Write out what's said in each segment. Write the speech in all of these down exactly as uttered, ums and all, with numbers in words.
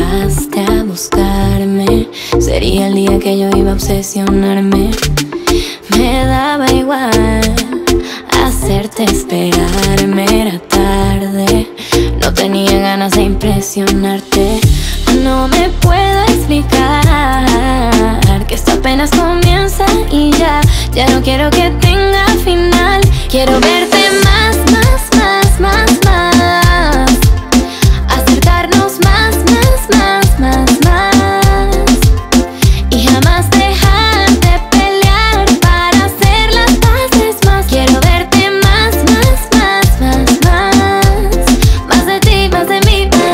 llegaste a buscarme, sería el día que yo iba a obsesionarme. Me daba igual hacerte esperarme, era tarde, no tenía ganas de impresionarte. No me puedo explicar que esto apenas comienza y ya, ya no quiero que tenga final. Quiero verte más, más, más, más, más, acercarnos más, más, más, más, más, y jamás dejar de pelear para hacer las paces más. Quiero verte más, más, más, más, más, más de ti, más de mí, más.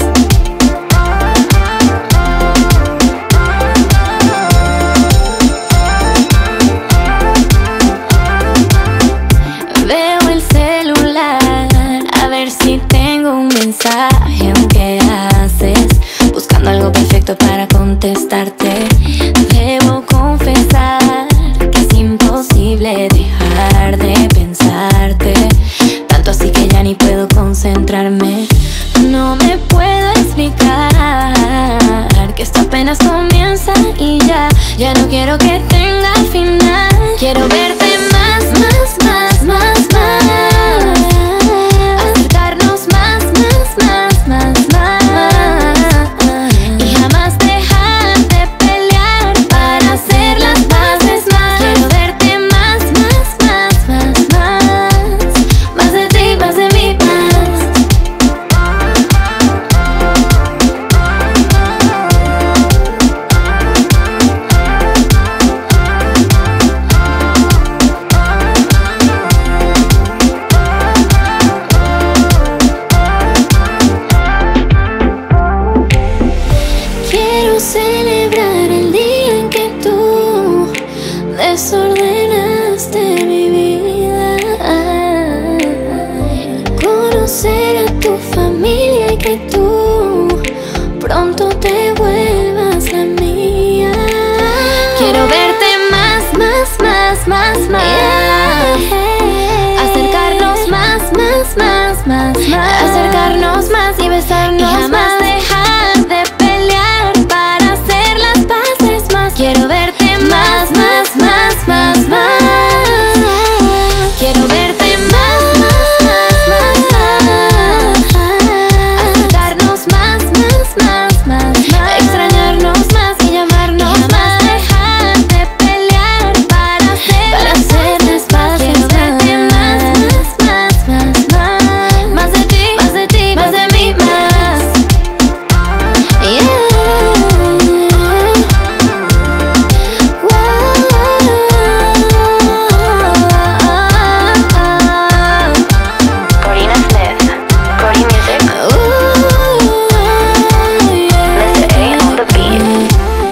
Veo el celular a ver si tengo un mensaje, aunque haces buscando algo perfecto para contestarte. Debo confesar que es imposible dejar de pensarte, tanto así que ya ni puedo concentrarme. No me puedo explicar que esto apenas comienza y ya, ya no quiero que tenga